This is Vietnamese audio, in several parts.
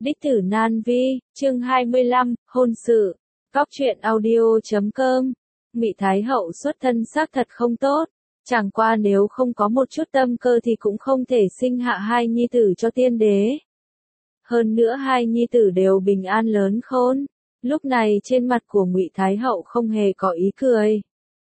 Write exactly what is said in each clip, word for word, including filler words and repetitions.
Đích tử nan vi, chương hai mươi lăm, hôn sự. Cóc truyện audio chấm com. Ngụy Thái hậu xuất thân xác thật không tốt, chẳng qua nếu không có một chút tâm cơ thì cũng không thể sinh hạ hai nhi tử cho tiên đế. Hơn nữa hai nhi tử đều bình an lớn khôn. Lúc này trên mặt của Ngụy Thái hậu không hề có ý cười.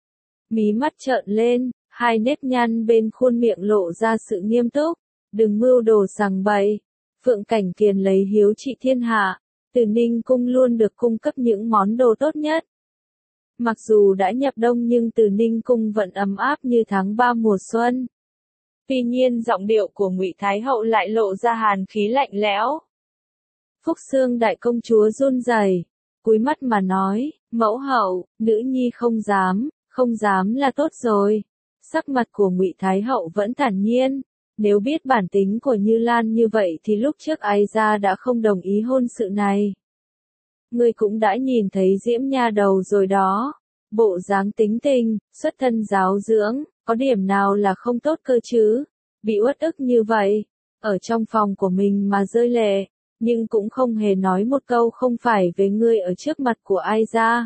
Mí mắt trợn lên, hai nếp nhăn bên khuôn miệng lộ ra sự nghiêm túc. Đừng mưu đồ sằng bậy. Phượng Cảnh Kiền lấy hiếu trị thiên hạ, Từ Ninh cung luôn được cung cấp những món đồ tốt nhất. Mặc dù đã nhập đông nhưng Từ Ninh cung vẫn ấm áp như tháng ba mùa xuân. Tuy nhiên giọng điệu của Ngụy Thái hậu lại lộ ra hàn khí lạnh lẽo. Phúc Xương đại công chúa run rẩy, cúi mắt mà nói, mẫu hậu, nữ nhi không dám, không dám là tốt rồi. Sắc mặt của Ngụy Thái hậu vẫn thản nhiên. Nếu biết bản tính của Như Lan như vậy thì lúc trước ai ra đã không đồng ý hôn sự này. Ngươi cũng đã nhìn thấy Diễm Nha đầu rồi đó. Bộ dáng tính tình, xuất thân giáo dưỡng, có điểm nào là không tốt cơ chứ? Bị uất ức như vậy, ở trong phòng của mình mà rơi lệ, nhưng cũng không hề nói một câu không phải về ngươi ở trước mặt của ai ra.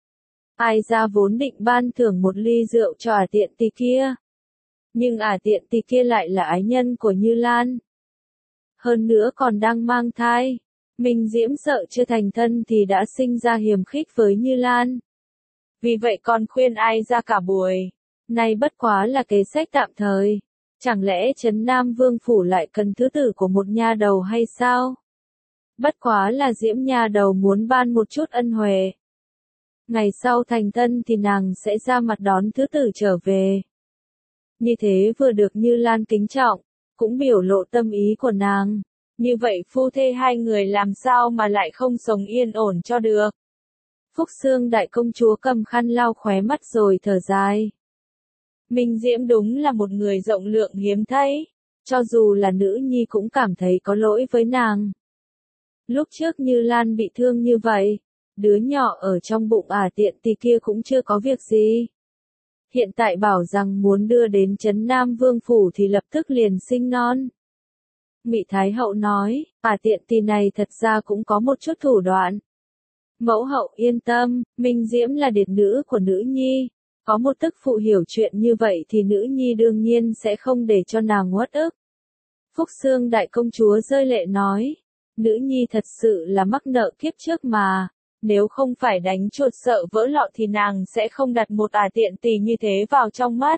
Ai ra vốn định ban thưởng một ly rượu cho ả tiện tỳ kia. Nhưng ả tiện tỳ kia lại là ái nhân của Như Lan. Hơn nữa còn đang mang thai. Minh Diễm sợ chưa thành thân thì đã sinh ra hiềm khích với Như Lan. Vì vậy còn khuyên ai ra cả buổi. Này bất quá là kế sách tạm thời. Chẳng lẽ Trấn Nam Vương Phủ lại cần thứ tử của một nha đầu hay sao? Bất quá là Diễm nha đầu muốn ban một chút ân huệ. Ngày sau thành thân thì nàng sẽ ra mặt đón thứ tử trở về. Như thế vừa được Như Lan kính trọng, cũng biểu lộ tâm ý của nàng. Như vậy phu thê hai người làm sao mà lại không sống yên ổn cho được. Phúc Xương đại công chúa cầm khăn lau khóe mắt rồi thở dài. Minh Diễm đúng là một người rộng lượng hiếm thấy, cho dù là nữ nhi cũng cảm thấy có lỗi với nàng. Lúc trước Như Lan bị thương như vậy, đứa nhỏ ở trong bụng ả tiện tỳ kia cũng chưa có việc gì. Hiện tại bảo rằng muốn đưa đến Trấn Nam Vương Phủ thì lập tức liền sinh non. Ngụy Thái hậu nói, ả tiện tỳ này thật ra cũng có một chút thủ đoạn. Mẫu hậu yên tâm, Minh Diễm là điệt nữ của nữ nhi. Có một tức phụ hiểu chuyện như vậy thì nữ nhi đương nhiên sẽ không để cho nàng uất ức. Phúc Xương đại công chúa rơi lệ nói, nữ nhi thật sự là mắc nợ kiếp trước mà. Nếu không phải đánh chuột sợ vỡ lọ thì nàng sẽ không đặt một ả tiện tỳ như thế vào trong mắt.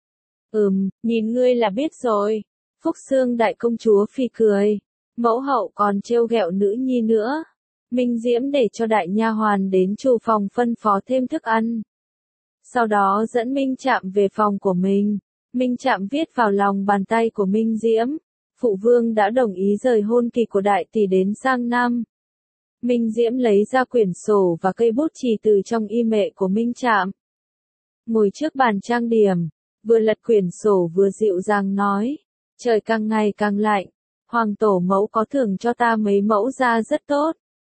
Ừm, nhìn ngươi là biết rồi. Phúc Xương đại công chúa phì cười. Mẫu hậu còn trêu ghẹo nữ nhi nữa. Minh Diễm để cho đại nha hoàn đến chủ phòng phân phó thêm thức ăn. Sau đó dẫn Minh Trạm về phòng của mình. Minh Trạm viết vào lòng bàn tay của Minh Diễm. Phụ vương đã đồng ý rời hôn kỳ của đại tỷ đến sang năm. Minh Diễm lấy ra quyển sổ và cây bút chì từ trong y mệ của Minh Trạm. Ngồi trước bàn trang điểm, vừa lật quyển sổ vừa dịu dàng nói, trời càng ngày càng lạnh, hoàng tổ mẫu có thưởng cho ta mấy mẫu da rất tốt.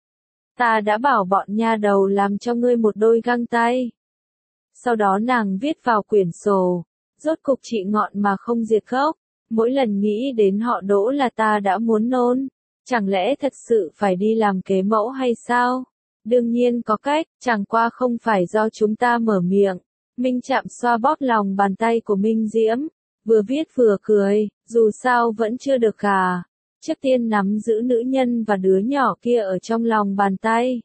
Ta đã bảo bọn nha đầu làm cho ngươi một đôi găng tay. Sau đó nàng viết vào quyển sổ, rốt cục trị ngọn mà không diệt gốc, mỗi lần nghĩ đến họ Đỗ là ta đã muốn nôn. Chẳng lẽ thật sự phải đi làm kế mẫu hay sao? Đương nhiên có cách, chẳng qua không phải do chúng ta mở miệng. Minh Trạm xoa bóp lòng bàn tay của Minh Diễm, vừa viết vừa cười, dù sao vẫn chưa được gả. Trước tiên nắm giữ nữ nhân và đứa nhỏ kia ở trong lòng bàn tay.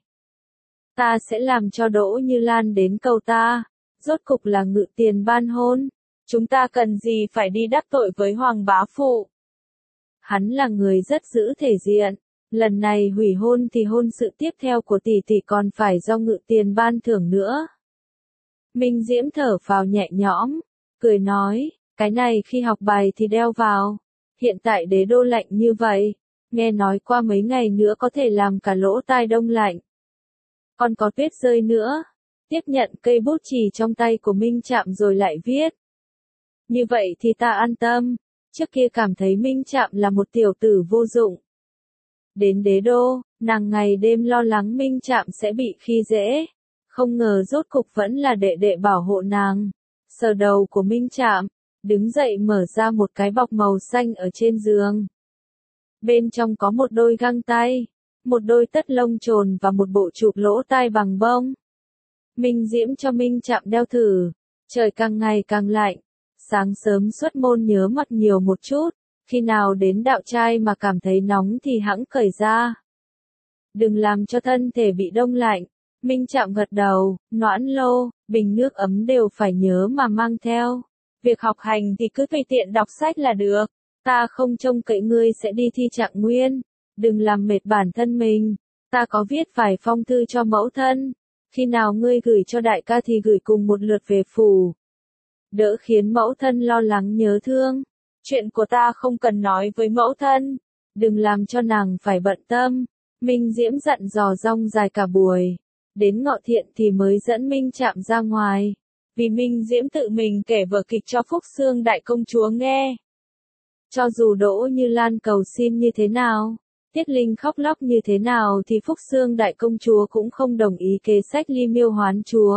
Ta sẽ làm cho Đỗ Như Lan đến cầu ta, rốt cục là ngự tiền ban hôn. Chúng ta cần gì phải đi đắc tội với Hoàng bá phụ. Hắn là người rất giữ thể diện, lần này hủy hôn thì hôn sự tiếp theo của tỷ tỷ còn phải do ngự tiền ban thưởng nữa. Minh Diễm thở phào nhẹ nhõm, cười nói, cái này khi học bài thì đeo vào, hiện tại đế đô lạnh như vậy, nghe nói qua mấy ngày nữa có thể làm cả lỗ tai đông lạnh. Còn có tuyết rơi nữa, tiếp nhận cây bút chì trong tay của Minh Trạm rồi lại viết. Như vậy thì ta an tâm. Trước kia cảm thấy Minh Trạm là một tiểu tử vô dụng. Đến đế đô, nàng ngày đêm lo lắng Minh Trạm sẽ bị khi dễ. Không ngờ rốt cục vẫn là đệ đệ bảo hộ nàng. Sờ đầu của Minh Trạm, đứng dậy mở ra một cái bọc màu xanh ở trên giường. Bên trong có một đôi găng tay. một đôi tất lông trồn và một bộ chụp lỗ tai bằng bông. Minh Diễm cho Minh Trạm đeo thử. Trời càng ngày càng lạnh. Sáng sớm xuất môn nhớ mặc nhiều một chút. Khi nào đến đạo trai mà cảm thấy nóng thì hẵng cởi ra. Đừng làm cho thân thể bị đông lạnh. Minh Trạm gật đầu, noãn lô, bình nước ấm đều phải nhớ mà mang theo. Việc học hành thì cứ tùy tiện đọc sách là được. Ta không trông cậy ngươi sẽ đi thi trạng nguyên. Đừng làm mệt bản thân mình. Ta có viết vài phong thư cho mẫu thân. Khi nào ngươi gửi cho đại ca thì gửi cùng một lượt về phủ. Đỡ khiến mẫu thân lo lắng nhớ thương. Chuyện của ta không cần nói với mẫu thân. Đừng làm cho nàng phải bận tâm. Minh Diễm dặn dò rong dài cả buổi. Đến Ngọ Thiện thì mới dẫn Minh Trạm ra ngoài. Vì Minh Diễm tự mình kể vở kịch cho Phúc Xương đại công chúa nghe. Cho dù Đỗ Như Lan cầu xin như thế nào, Tiết Linh khóc lóc như thế nào thì Phúc Xương đại công chúa cũng không đồng ý kế sách ly miêu hoán chúa.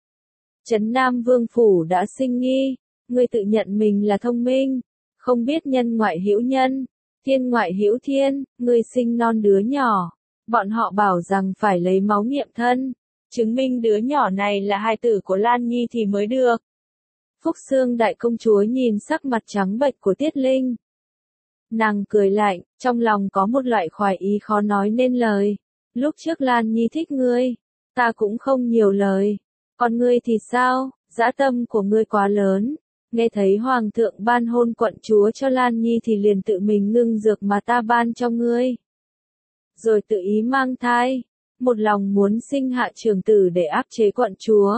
Trấn Nam Vương Phủ đã sinh nghi, ngươi tự nhận mình là thông minh, không biết nhân ngoại hữu nhân, thiên ngoại hữu thiên, ngươi sinh non đứa nhỏ. Bọn họ bảo rằng phải lấy máu nghiệm thân, chứng minh đứa nhỏ này là hài tử của Lan Nhi thì mới được. Phúc Xương đại công chúa nhìn sắc mặt trắng bệch của Tiết Linh. Nàng cười lạnh, trong lòng có một loại khoái ý khó nói nên lời. Lúc trước Lan Nhi thích ngươi, ta cũng không nhiều lời. Còn ngươi thì sao, dã tâm của ngươi quá lớn. Nghe thấy Hoàng thượng ban hôn quận chúa cho Lan Nhi thì liền tự mình ngưng dược mà ta ban cho ngươi. Rồi tự ý mang thai, một lòng muốn sinh hạ trưởng tử để áp chế quận chúa.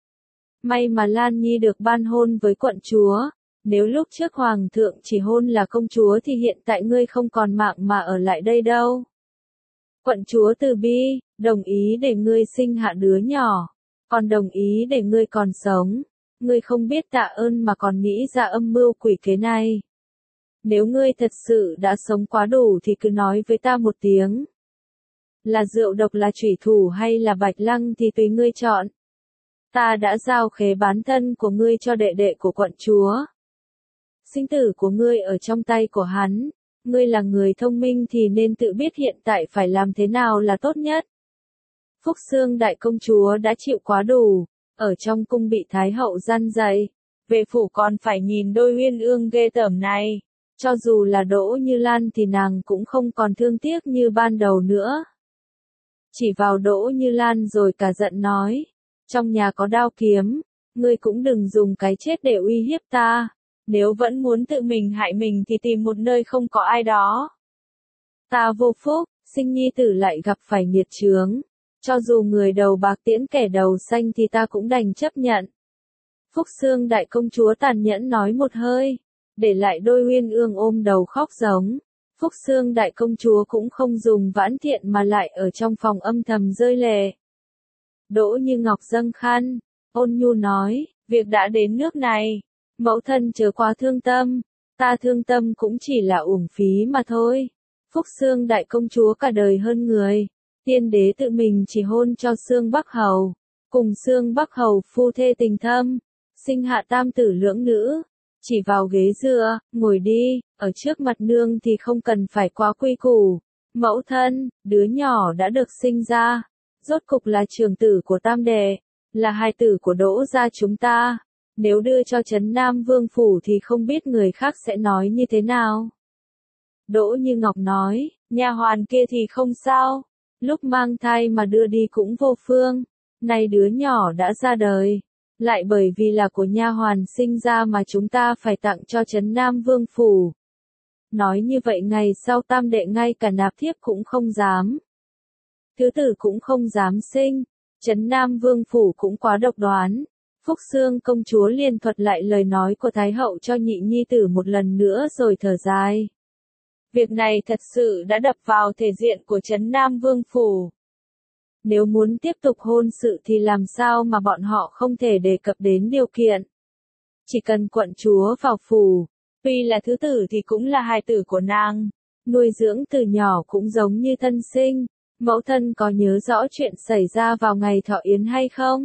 May mà Lan Nhi được ban hôn với quận chúa, nếu lúc trước Hoàng thượng chỉ hôn là công chúa thì hiện tại ngươi không còn mạng mà ở lại đây đâu. Quận chúa từ bi, đồng ý để ngươi sinh hạ đứa nhỏ, còn đồng ý để ngươi còn sống. Ngươi không biết tạ ơn mà còn nghĩ ra âm mưu quỷ kế này. Nếu ngươi thật sự đã sống quá đủ thì cứ nói với ta một tiếng. Là rượu độc là chủy thủ hay là bạch lăng thì tùy ngươi chọn. Ta đã giao khế bán thân của ngươi cho đệ đệ của quận chúa. Sinh tử của ngươi ở trong tay của hắn. Ngươi là người thông minh thì nên tự biết hiện tại phải làm thế nào là tốt nhất. Phúc Xương đại công chúa đã chịu quá đủ. Ở trong cung bị Thái hậu gian dạy. Về phủ còn phải nhìn đôi uyên ương ghê tởm này. Cho dù là Đỗ Như Lan thì nàng cũng không còn thương tiếc như ban đầu nữa. Chỉ vào Đỗ Như Lan rồi cả giận nói. Trong nhà có đao kiếm, ngươi cũng đừng dùng cái chết để uy hiếp ta. Nếu vẫn muốn tự mình hại mình thì tìm một nơi không có ai đó. Ta vô phúc, sinh nhi tử lại gặp phải nghiệt chướng. Cho dù người đầu bạc tiễn kẻ đầu xanh thì ta cũng đành chấp nhận. Phúc Xương đại công chúa tàn nhẫn nói một hơi. Để lại đôi uyên ương ôm đầu khóc giống. Phúc Xương đại công chúa cũng không dùng vãn thiện mà lại ở trong phòng âm thầm rơi lệ. Đỗ Như Ngọc dâng khăn, ôn nhu nói, việc đã đến nước này, mẫu thân chớ quá thương tâm, ta thương tâm cũng chỉ là uổng phí mà thôi. Phúc Xương đại công chúa cả đời hơn người, tiên đế tự mình chỉ hôn cho Xương Bắc Hầu, cùng Xương Bắc Hầu phu thê tình thâm, sinh hạ tam tử lưỡng nữ. Chỉ vào ghế dựa, ngồi đi, ở trước mặt nương thì không cần phải quá quy củ. Mẫu thân, đứa nhỏ đã được sinh ra, rốt cục là trưởng tử của tam đệ, là hài tử của Đỗ gia chúng ta. Nếu đưa cho Trấn Nam Vương Phủ thì không biết người khác sẽ nói như thế nào. Đỗ Như Ngọc nói, nha hoàn kia thì không sao, lúc mang thai mà đưa đi cũng vô phương, nay đứa nhỏ đã ra đời. Lại bởi vì là của nha hoàn sinh ra mà chúng ta phải tặng cho Trấn Nam Vương Phủ. Nói như vậy ngày sau tam đệ ngay cả nạp thiếp cũng không dám. Thứ tử cũng không dám sinh. Trấn Nam Vương Phủ cũng quá độc đoán. Phúc Xương công chúa liền thuật lại lời nói của Thái hậu cho nhị nhi tử một lần nữa rồi thở dài. Việc này thật sự đã đập vào thể diện của Trấn Nam Vương Phủ. Nếu muốn tiếp tục hôn sự thì làm sao mà bọn họ không thể đề cập đến điều kiện. Chỉ cần quận chúa vào phủ, tuy là thứ tử thì cũng là hài tử của nàng, nuôi dưỡng từ nhỏ cũng giống như thân sinh. Mẫu thân có nhớ rõ chuyện xảy ra vào ngày thọ yến hay không?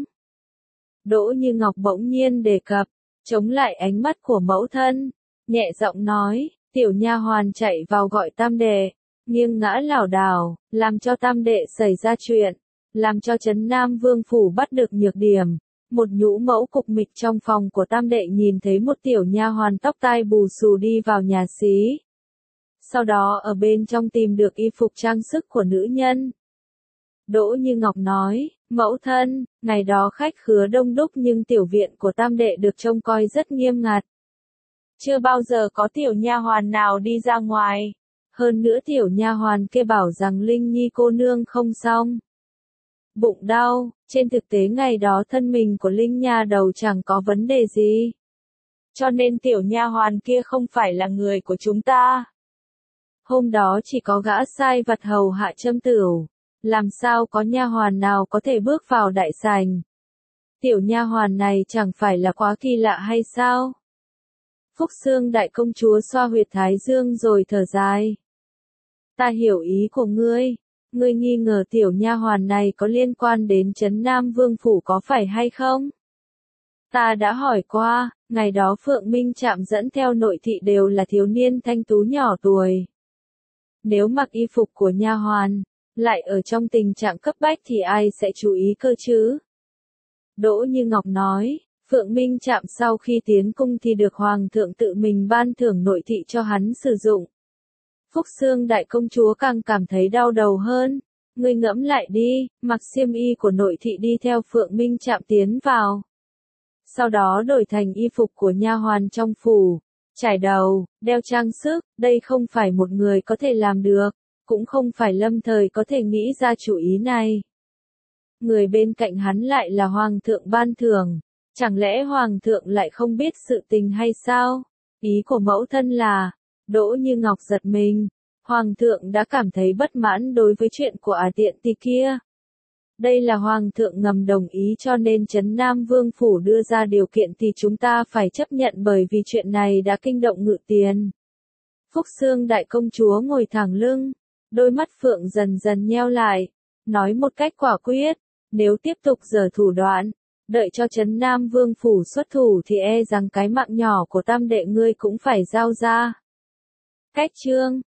Đỗ Như Ngọc bỗng nhiên đề cập, chống lại ánh mắt của mẫu thân, nhẹ giọng nói, tiểu nha hoàn chạy vào gọi tam đệ, nghiêng ngã lảo đảo, làm cho tam đệ xảy ra chuyện, làm cho Trấn Nam Vương phủ bắt được nhược điểm. Một nhũ mẫu cục mịch trong phòng của tam đệ nhìn thấy một tiểu nha hoàn tóc tai bù xù đi vào nhà xí. Sau đó ở bên trong tìm được y phục trang sức của nữ nhân. Đỗ Như Ngọc nói, mẫu thân, ngày đó khách khứa đông đúc nhưng tiểu viện của tam đệ được trông coi rất nghiêm ngặt. Chưa bao giờ có tiểu nha hoàn nào đi ra ngoài. Hơn nữa tiểu nha hoàn kia bảo rằng Linh Nhi cô nương không xong. Bụng đau, trên thực tế ngày đó thân mình của Linh nha đầu chẳng có vấn đề gì. Cho nên tiểu nha hoàn kia không phải là người của chúng ta. Hôm đó chỉ có gã sai vặt hầu hạ Trâm Tửu, làm sao có nha hoàn nào có thể bước vào đại sảnh. Tiểu nha hoàn này chẳng phải là quá kỳ lạ hay sao? Phúc Xương đại công chúa xoa huyệt thái dương rồi thở dài. Ta hiểu ý của ngươi, ngươi nghi ngờ tiểu nha hoàn này có liên quan đến Trấn Nam Vương phủ có phải hay không? Ta đã hỏi qua, ngày đó Phượng Minh Trạm dẫn theo nội thị đều là thiếu niên thanh tú nhỏ tuổi. Nếu mặc y phục của nha hoàn, lại ở trong tình trạng cấp bách thì ai sẽ chú ý cơ chứ? Đỗ Như Ngọc nói, Phượng Minh Trạm sau khi tiến cung thì được Hoàng thượng tự mình ban thưởng nội thị cho hắn sử dụng. Phúc Xương đại công chúa càng cảm thấy đau đầu hơn. Ngươi ngẫm lại đi, mặc xiêm y của nội thị đi theo Phượng Minh Trạm tiến vào. Sau đó đổi thành y phục của nha hoàn trong phủ, trải đầu, đeo trang sức, đây không phải một người có thể làm được, cũng không phải lâm thời có thể nghĩ ra chủ ý này. Người bên cạnh hắn lại là Hoàng thượng ban thưởng, chẳng lẽ Hoàng thượng lại không biết sự tình hay sao? Ý của mẫu thân là, Đỗ Như Ngọc giật mình, Hoàng thượng đã cảm thấy bất mãn đối với chuyện của Ả Tiện Tì kia. Đây là Hoàng thượng ngầm đồng ý cho nên Trấn Nam Vương phủ đưa ra điều kiện thì chúng ta phải chấp nhận bởi vì chuyện này đã kinh động Ngự Tiền. Phúc Xương đại công chúa ngồi thẳng lưng, đôi mắt phượng dần dần nheo lại, nói một cách quả quyết, nếu tiếp tục giở thủ đoạn, đợi cho Trấn Nam Vương phủ xuất thủ thì e rằng cái mạng nhỏ của tam đệ ngươi cũng phải giao ra. Cách chương